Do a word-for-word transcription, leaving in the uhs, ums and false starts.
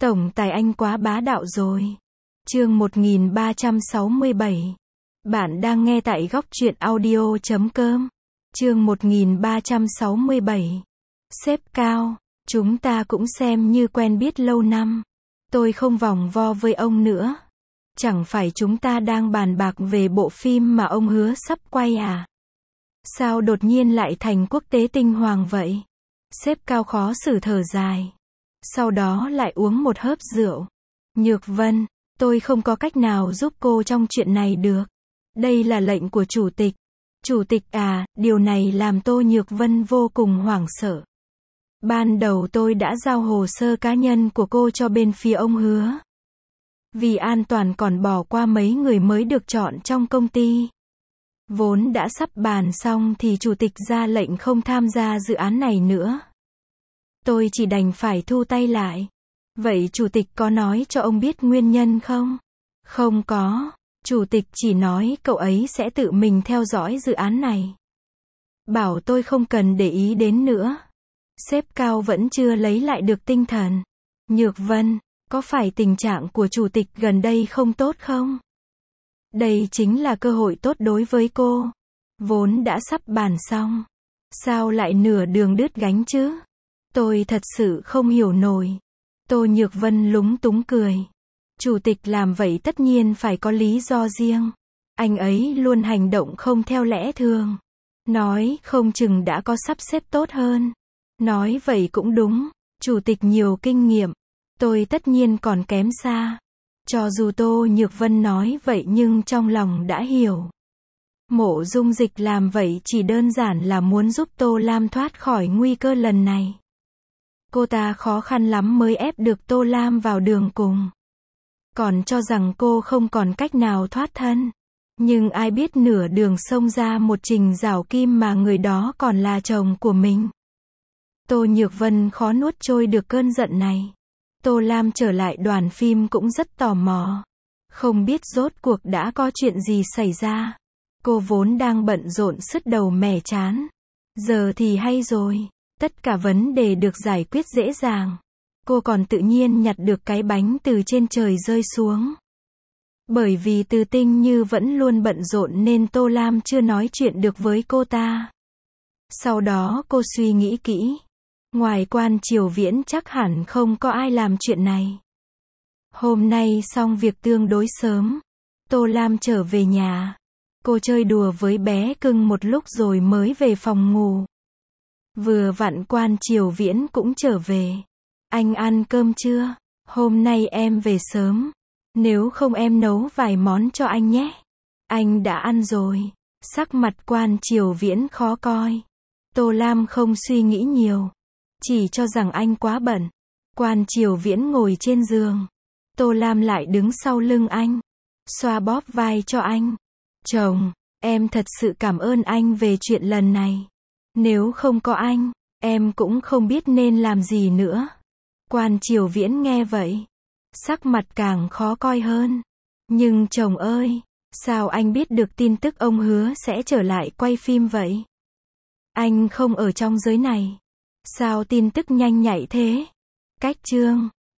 Tổng tài anh quá bá đạo rồi. Chương một nghìn ba trăm sáu mươi bảy. Bạn đang nghe tại góc truyện audio chấm com. Chương một nghìn ba trăm sáu mươi bảy. Sếp Cao, chúng ta cũng xem như quen biết lâu năm. Tôi không vòng vo với ông nữa. Chẳng phải chúng ta đang bàn bạc về bộ phim mà ông hứa sắp quay à? Sao đột nhiên lại thành quốc tế tinh hoàng vậy? Sếp Cao khó xử thở dài. Sau đó lại uống một hớp rượu. Nhược Vân, tôi không có cách nào giúp cô trong chuyện này được. Đây là lệnh của chủ tịch. Chủ tịch à, điều này làm Tô Nhược Vân vô cùng hoảng sợ. Ban đầu tôi đã giao hồ sơ cá nhân của cô cho bên phía ông hứa. Vì an toàn còn bỏ qua mấy người mới được chọn trong công ty. Vốn đã sắp bàn xong thì chủ tịch ra lệnh không tham gia dự án này nữa. Tôi chỉ đành phải thu tay lại. Vậy chủ tịch có nói cho ông biết nguyên nhân không? Không có. Chủ tịch chỉ nói cậu ấy sẽ tự mình theo dõi dự án này. Bảo tôi không cần để ý đến nữa. Sếp Cao vẫn chưa lấy lại được tinh thần. Nhược Vân, có phải tình trạng của chủ tịch gần đây không tốt không? Đây chính là cơ hội tốt đối với cô. Vốn đã sắp bàn xong. Sao lại nửa đường đứt gánh chứ? Tôi thật sự không hiểu nổi. Tô Nhược Vân lúng túng cười. Chủ tịch làm vậy tất nhiên phải có lý do riêng. Anh ấy luôn hành động không theo lẽ thường. Nói không chừng đã có sắp xếp tốt hơn. Nói vậy cũng đúng. Chủ tịch nhiều kinh nghiệm. Tôi tất nhiên còn kém xa. Cho dù Tô Nhược Vân nói vậy nhưng trong lòng đã hiểu. Mộ Dung Dịch làm vậy chỉ đơn giản là muốn giúp Tô Lam thoát khỏi nguy cơ lần này. Cô ta khó khăn lắm mới ép được Tô Lam vào đường cùng. Còn cho rằng cô không còn cách nào thoát thân. Nhưng ai biết nửa đường xông ra một trình rào kim mà người đó còn là chồng của mình. Tô Nhược Vân khó nuốt trôi được cơn giận này. Tô Lam trở lại đoàn phim cũng rất tò mò. Không biết rốt cuộc đã có chuyện gì xảy ra. Cô vốn đang bận rộn sứt đầu mẻ chán. Giờ thì hay rồi. Tất cả vấn đề được giải quyết dễ dàng. Cô còn tự nhiên nhặt được cái bánh từ trên trời rơi xuống. Bởi vì Từ Tinh Như vẫn luôn bận rộn nên Tô Lam chưa nói chuyện được với cô ta. Sau đó cô suy nghĩ kỹ. Ngoài Quan Triều Viễn chắc hẳn không có ai làm chuyện này. Hôm nay xong việc tương đối sớm. Tô Lam trở về nhà. Cô chơi đùa với bé cưng một lúc rồi mới về phòng ngủ. Vừa vặn Quan Triều Viễn cũng trở về. Anh ăn cơm chưa? Hôm nay em về sớm. Nếu không em nấu vài món cho anh nhé. Anh đã ăn rồi. Sắc mặt Quan Triều Viễn khó coi. Tô Lam không suy nghĩ nhiều. Chỉ cho rằng anh quá bận. Quan Triều Viễn ngồi trên giường. Tô Lam lại đứng sau lưng anh. Xoa bóp vai cho anh. Chồng, em thật sự cảm ơn anh về chuyện lần này. Nếu không có anh, em cũng không biết nên làm gì nữa. Quan Triều Viễn nghe vậy. Sắc mặt càng khó coi hơn. Nhưng chồng ơi, sao anh biết được tin tức ông hứa sẽ trở lại quay phim vậy? Anh không ở trong giới này. Sao tin tức nhanh nhạy thế? Cách chương